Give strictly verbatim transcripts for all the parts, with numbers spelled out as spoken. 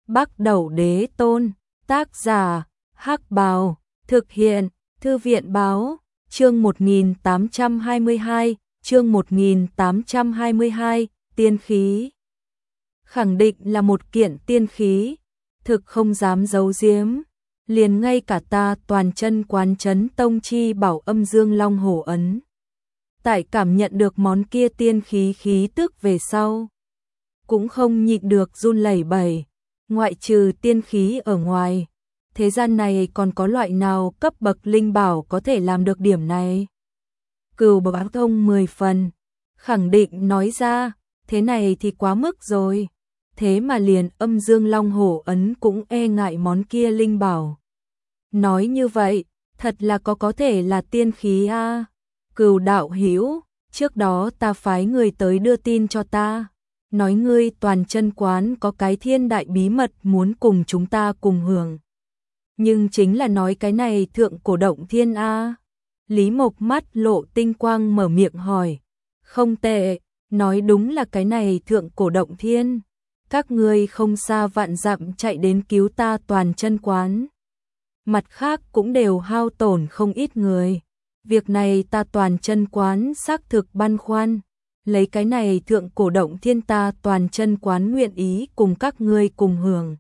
Bắc Đẩu Đế Tôn, tác giả, Hắc Bào, thực hiện, Thư viện báo, chương một nghìn tám trăm hai mươi hai, chương một nghìn tám trăm hai mươi hai, tiên khí. Khẳng định là một kiện tiên khí, thực không dám giấu giếm, liền ngay cả ta toàn chân quán chấn tông chi bảo âm dương long hổ ấn. Tại cảm nhận được món kia tiên khí khí tức về sau, cũng không nhịn được run lẩy bẩy, ngoại trừ tiên khí ở ngoài, thế gian này còn có loại nào cấp bậc linh bảo có thể làm được điểm này? Cửu Bá Thông mười phần, khẳng định nói ra, thế này thì quá mức rồi, thế mà liền âm dương long hổ ấn cũng e ngại món kia linh bảo. Nói như vậy, thật là có có thể là tiên khí a. À? Cửu đạo hữu, trước đó ta phái người tới đưa tin cho ta, nói ngươi toàn chân quán có cái thiên đại bí mật muốn cùng chúng ta cùng hưởng. Nhưng chính là nói cái này thượng cổ động thiên a. À? Lý Mộc mắt lộ tinh quang mở miệng hỏi. Không tệ, nói đúng là cái này thượng cổ động thiên. Các ngươi không xa vạn dặm chạy đến cứu ta toàn chân quán. Mặt khác cũng đều hao tổn không ít người. Việc này ta toàn chân quán xác thực băn khoăn. Lấy cái này thượng cổ động thiên ta toàn chân quán nguyện ý cùng các ngươi cùng hưởng.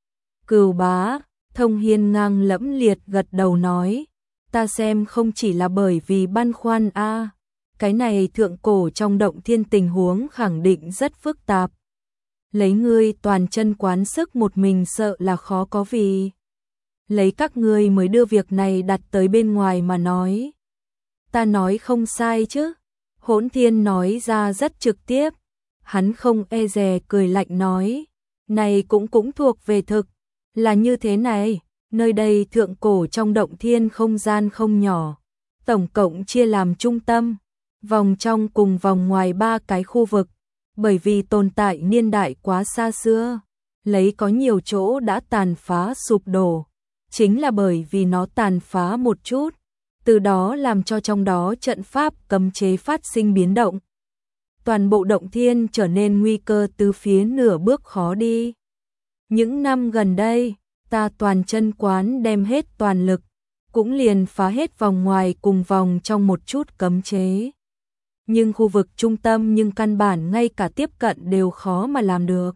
Cửu Bá Thông hiên ngang lẫm liệt gật đầu nói. Ta xem không chỉ là bởi vì băn khoăn a, à, cái này thượng cổ trong động thiên tình huống khẳng định rất phức tạp. Lấy ngươi toàn chân quán sức một mình sợ là khó có vì. Lấy các ngươi mới đưa việc này đặt tới bên ngoài mà nói. Ta nói không sai chứ? Hỗn Thiên nói ra rất trực tiếp. Hắn không e dè cười lạnh nói. Này cũng cũng thuộc về thực. Là như thế này, nơi đây thượng cổ trong động thiên không gian không nhỏ. Tổng cộng chia làm trung tâm, vòng trong cùng vòng ngoài ba cái khu vực. Bởi vì tồn tại niên đại quá xa xưa, lấy có nhiều chỗ đã tàn phá sụp đổ. Chính là bởi vì nó tàn phá một chút, từ đó làm cho trong đó trận pháp cấm chế phát sinh biến động. Toàn bộ động thiên trở nên nguy cơ từ phía nửa bước khó đi. Những năm gần đây, ta toàn chân quán đem hết toàn lực, cũng liền phá hết vòng ngoài cùng vòng trong một chút cấm chế. Nhưng khu vực trung tâm nhưng căn bản ngay cả tiếp cận đều khó mà làm được.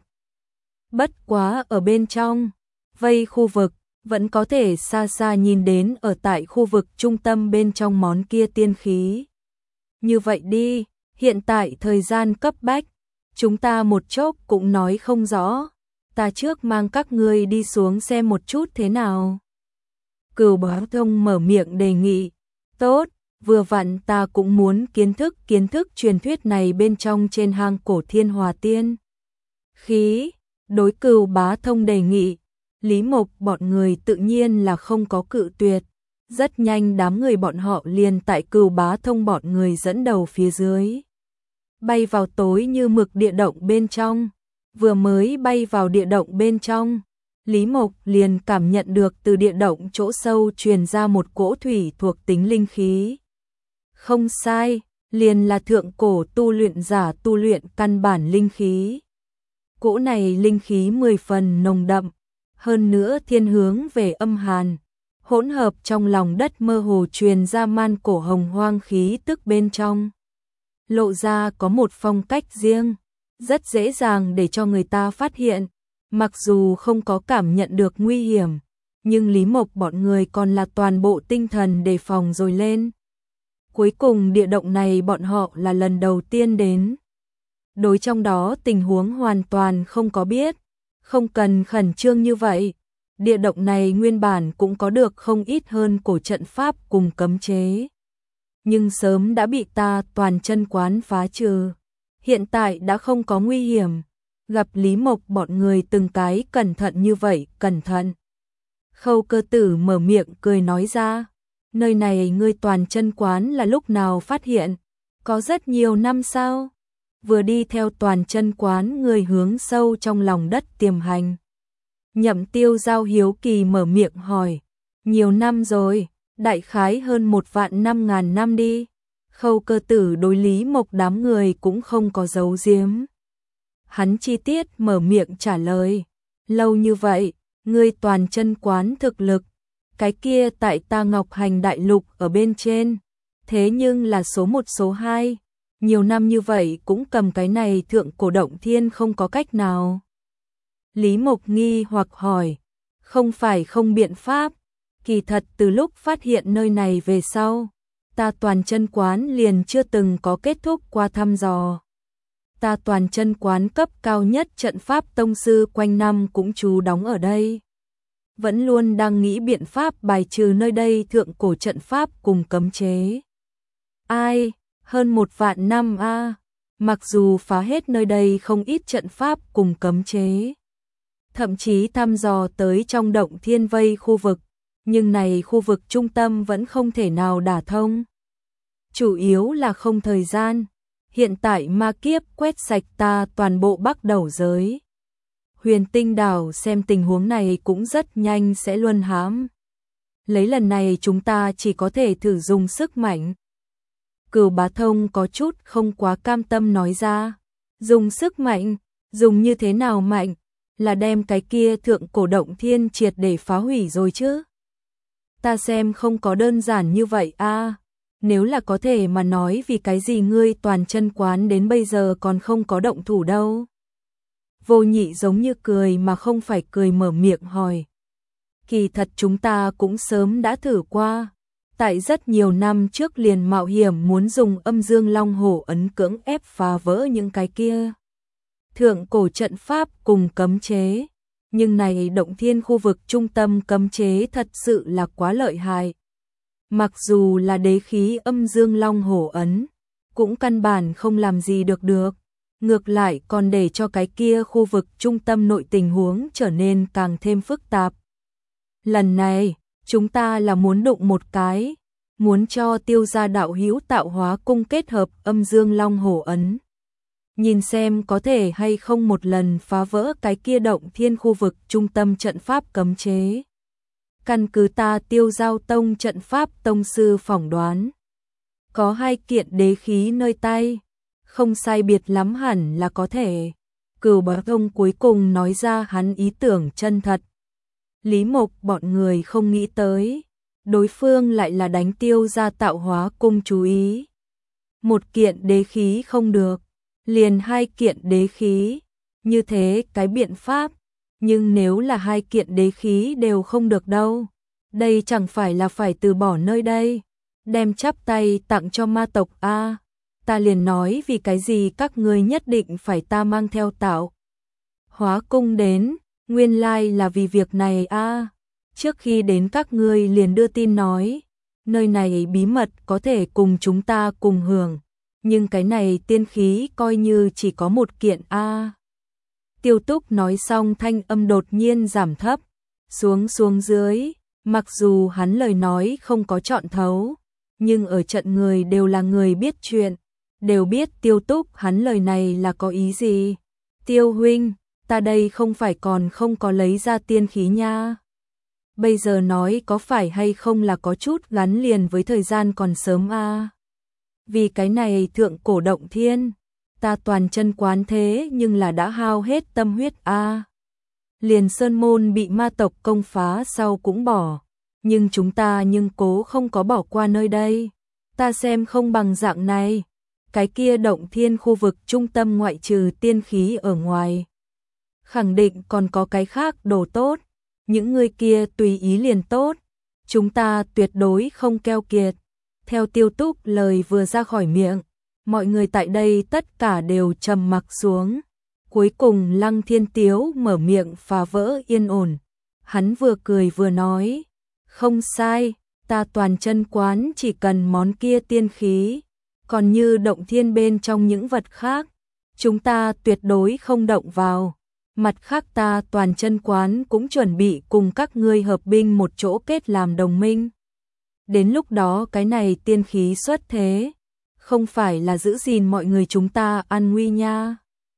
Bất quá ở bên trong, vây khu vực, vẫn có thể xa xa nhìn đến ở tại khu vực trung tâm bên trong món kia tiên khí. Như vậy đi, hiện tại thời gian cấp bách, chúng ta một chốc cũng nói không rõ. Ta trước mang các ngươi đi xuống xem một chút thế nào. Cửu Bá Thông mở miệng đề nghị. Tốt, vừa vặn ta cũng muốn kiến thức kiến thức truyền thuyết này bên trong trên hang cổ thiên hòa tiên. Khí, đối Cửu Bá Thông đề nghị, Lý Mộc bọn người tự nhiên là không có cự tuyệt. Rất nhanh đám người bọn họ liền tại Cửu Bá Thông bọn người dẫn đầu phía dưới. Bay vào tối như mực địa động bên trong. Vừa mới bay vào địa động bên trong, Lý Mộc liền cảm nhận được từ địa động chỗ sâu truyền ra một cỗ thủy thuộc tính linh khí. Không sai, liền là thượng cổ tu luyện giả tu luyện căn bản linh khí. Cỗ này linh khí mười phần nồng đậm, hơn nữa thiên hướng về âm hàn, hỗn hợp trong lòng đất mơ hồ truyền ra man cổ hồng hoang khí tức bên trong. Lộ ra có một phong cách riêng, rất dễ dàng để cho người ta phát hiện, mặc dù không có cảm nhận được nguy hiểm, nhưng Lý Mộc bọn người còn là toàn bộ tinh thần đề phòng rồi lên. Cuối cùng địa động này bọn họ là lần đầu tiên đến. Đối trong đó tình huống hoàn toàn không có biết, không cần khẩn trương như vậy. Địa động này nguyên bản cũng có được không ít hơn cổ trận pháp cùng cấm chế. Nhưng sớm đã bị ta toàn chân quán phá trừ. Hiện tại đã không có nguy hiểm, gặp Lý Mộc bọn người từng cái cẩn thận như vậy, cẩn thận. Khâu Cơ Tử mở miệng cười nói ra, nơi này ngươi toàn chân quán là lúc nào phát hiện, có rất nhiều năm sao? Vừa đi theo toàn chân quán người hướng sâu trong lòng đất tiềm hành. Nhậm Tiêu Giao hiếu kỳ mở miệng hỏi, nhiều năm rồi, đại khái hơn một vạn năm ngàn năm đi. Khâu Cơ Tử đối Lý Mộc đám người cũng không có giấu giếm. Hắn chi tiết mở miệng trả lời, lâu như vậy, ngươi toàn chân quán thực lực, cái kia tại ta Ngọc Hành đại lục ở bên trên, thế nhưng là số một số hai, nhiều năm như vậy cũng cầm cái này thượng cổ động thiên không có cách nào. Lý Mộc nghi hoặc hỏi, không phải không biện pháp, kỳ thật từ lúc phát hiện nơi này về sau, ta toàn chân quán liền chưa từng có kết thúc qua thăm dò. Ta toàn chân quán cấp cao nhất trận pháp tông sư quanh năm cũng trú đóng ở đây. Vẫn luôn đang nghĩ biện pháp bài trừ nơi đây thượng cổ trận pháp cùng cấm chế. Ai, hơn một vạn năm a, à, mặc dù phá hết nơi đây không ít trận pháp cùng cấm chế. Thậm chí thăm dò tới trong động thiên vây khu vực, nhưng này khu vực trung tâm vẫn không thể nào đả thông. Chủ yếu là không thời gian, hiện tại ma kiếp quét sạch ta toàn bộ Bắc Đầu giới. Huyền Tinh đảo xem tình huống này cũng rất nhanh sẽ luân hãm. Lấy lần này chúng ta chỉ có thể thử dùng sức mạnh. Cửu Bá Thông có chút không quá cam tâm nói ra. Dùng sức mạnh, dùng như thế nào mạnh, là đem cái kia thượng cổ động thiên triệt để phá hủy rồi chứ. Ta xem không có đơn giản như vậy a. À, nếu là có thể mà nói vì cái gì ngươi toàn chân quán đến bây giờ còn không có động thủ đâu. Vô Nhị giống như cười mà không phải cười mở miệng hỏi. Kỳ thật chúng ta cũng sớm đã thử qua. Tại rất nhiều năm trước liền mạo hiểm muốn dùng âm dương long hổ ấn cưỡng ép phá vỡ những cái kia thượng cổ trận pháp cùng cấm chế. Nhưng này động thiên khu vực trung tâm cấm chế thật sự là quá lợi hại. Mặc dù là đế khí âm dương long hổ ấn, cũng căn bản không làm gì được được. Ngược lại còn để cho cái kia khu vực trung tâm nội tình huống trở nên càng thêm phức tạp. Lần này, chúng ta là muốn đụng một cái, muốn cho Tiêu gia đạo hữu tạo hóa cung kết hợp âm dương long hổ ấn. Nhìn xem có thể hay không một lần phá vỡ cái kia động thiên khu vực trung tâm trận pháp cấm chế. Căn cứ ta Tiêu Giao Tông trận pháp tông sư phỏng đoán, có hai kiện đế khí nơi tay, không sai biệt lắm hẳn là có thể. Cửu Bá Thông cuối cùng nói ra hắn ý tưởng chân thật. Lý Mộc bọn người không nghĩ tới, đối phương lại là đánh Tiêu gia tạo hóa cung chú ý. Một kiện đế khí không được, liền hai kiện đế khí, như thế cái biện pháp, nhưng nếu là hai kiện đế khí đều không được đâu, đây chẳng phải là phải từ bỏ nơi đây, đem chắp tay tặng cho ma tộc a. À, ta liền nói vì cái gì các ngươi nhất định phải ta mang theo tạo hóa cung đến, nguyên lai là vì việc này a. À, trước khi đến các ngươi liền đưa tin nói, nơi này bí mật có thể cùng chúng ta cùng hưởng. Nhưng cái này tiên khí coi như chỉ có một kiện a. À. Tiêu Túc nói xong thanh âm đột nhiên giảm thấp, xuống xuống dưới, mặc dù hắn lời nói không có chọn thấu, nhưng ở trận người đều là người biết chuyện, đều biết Tiêu Túc hắn lời này là có ý gì. Tiêu huynh, ta đây không phải còn không có lấy ra tiên khí nha. Bây giờ nói có phải hay không là có chút gắn liền với thời gian còn sớm a. À. Vì cái này thượng cổ động thiên, ta toàn chân quán thế nhưng là đã hao hết tâm huyết a. À. Liền sơn môn bị ma tộc công phá sau cũng bỏ, nhưng chúng ta nhưng cố không có bỏ qua nơi đây. Ta xem không bằng dạng này, cái kia động thiên khu vực trung tâm ngoại trừ tiên khí ở ngoài, khẳng định còn có cái khác đồ tốt, những người kia tùy ý liền tốt, chúng ta tuyệt đối không keo kiệt. Theo Tiêu Túc lời vừa ra khỏi miệng, mọi người tại đây tất cả đều trầm mặc xuống. Cuối cùng Lăng Thiên Tiếu mở miệng phá vỡ yên ổn. Hắn vừa cười vừa nói, không sai, ta toàn chân quán chỉ cần món kia tiên khí, còn như động thiên bên trong những vật khác, chúng ta tuyệt đối không động vào. Mặt khác ta toàn chân quán cũng chuẩn bị cùng các ngươi hợp binh một chỗ kết làm đồng minh. Đến lúc đó cái này tiên khí xuất thế, không phải là giữ gìn mọi người chúng ta an nguy nha.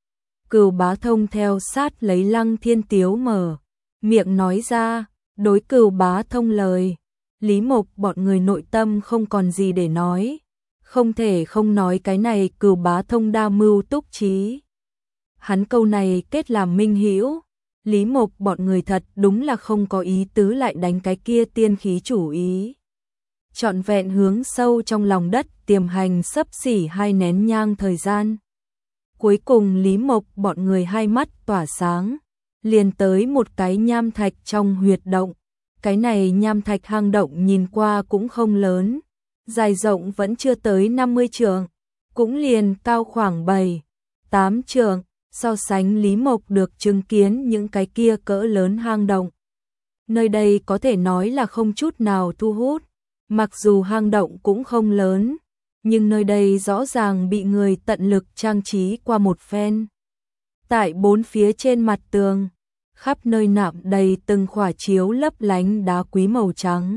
Cửu Bá Thông theo sát lấy Lăng Thiên Tiếu mở miệng nói ra, đối Cửu Bá Thông lời, Lý Mộc bọn người nội tâm không còn gì để nói, không thể không nói cái này Cửu Bá Thông đa mưu túc trí. Hắn câu này kết làm minh hữu, Lý Mộc bọn người thật đúng là không có ý tứ lại đánh cái kia tiên khí chủ ý. Trọn vẹn hướng sâu trong lòng đất tiềm hành sấp xỉ hai nén nhang thời gian. Cuối cùng Lý Mộc bọn người hai mắt tỏa sáng, liền tới một cái nham thạch trong huyệt động. Cái này nham thạch hang động nhìn qua cũng không lớn, dài rộng vẫn chưa tới năm mươi trượng, cũng liền cao khoảng bảy, tám trượng, so sánh Lý Mộc được chứng kiến những cái kia cỡ lớn hang động. Nơi đây có thể nói là không chút nào thu hút, mặc dù hang động cũng không lớn, nhưng nơi đây rõ ràng bị người tận lực trang trí qua một phen. Tại bốn phía trên mặt tường, khắp nơi nạm đầy từng khỏa chiếu lấp lánh đá quý màu trắng,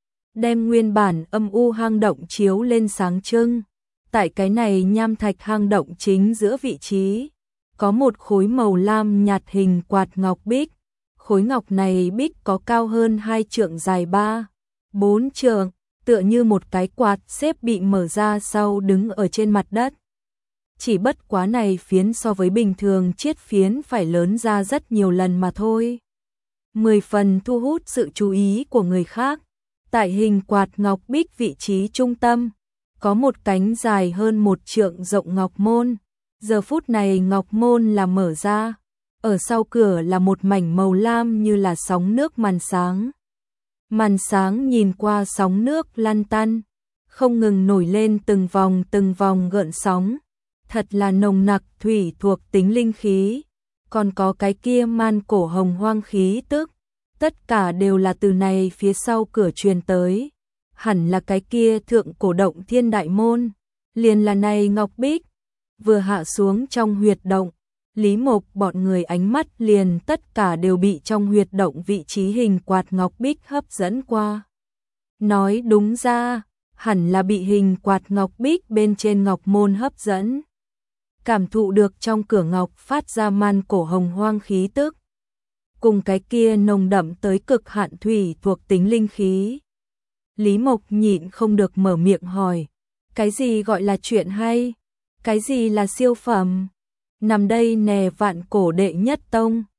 đem nguyên bản âm u hang động chiếu lên sáng trưng. Tại cái này nham thạch hang động chính giữa vị trí, có một khối màu lam nhạt hình quạt ngọc bích. Khối ngọc này bích có cao hơn hai trượng, dài ba, bốn trượng, tựa như một cái quạt xếp bị mở ra sau đứng ở trên mặt đất. Chỉ bất quá này phiến so với bình thường chiết phiến phải lớn ra rất nhiều lần mà thôi. Mười phần thu hút sự chú ý của người khác. Tại hình quạt ngọc bích vị trí trung tâm, có một cánh dài hơn một trượng rộng ngọc môn. Giờ phút này ngọc môn là mở ra. Ở sau cửa là một mảnh màu lam như là sóng nước màn sáng. Màn sáng nhìn qua sóng nước lăn tăn, không ngừng nổi lên từng vòng từng vòng gợn sóng. Thật là nồng nặc thủy thuộc tính linh khí, còn có cái kia man cổ hồng hoang khí tức. Tất cả đều là từ này phía sau cửa truyền tới. Hẳn là cái kia thượng cổ động thiên đại môn, liền là này ngọc bích. Vừa hạ xuống trong huyệt động, Lý Mộc bọn người ánh mắt liền tất cả đều bị trong huyệt động vị trí hình quạt ngọc bích hấp dẫn qua. Nói đúng ra, hẳn là bị hình quạt ngọc bích bên trên ngọc môn hấp dẫn. Cảm thụ được trong cửa ngọc phát ra man cổ hồng hoang khí tức, cùng cái kia nồng đậm tới cực hạn thủy thuộc tính linh khí. Lý Mộc nhịn không được mở miệng hỏi, cái gì gọi là chuyện hay? Cái gì là siêu phẩm? Nằm đây nè vạn cổ đệ nhất tông,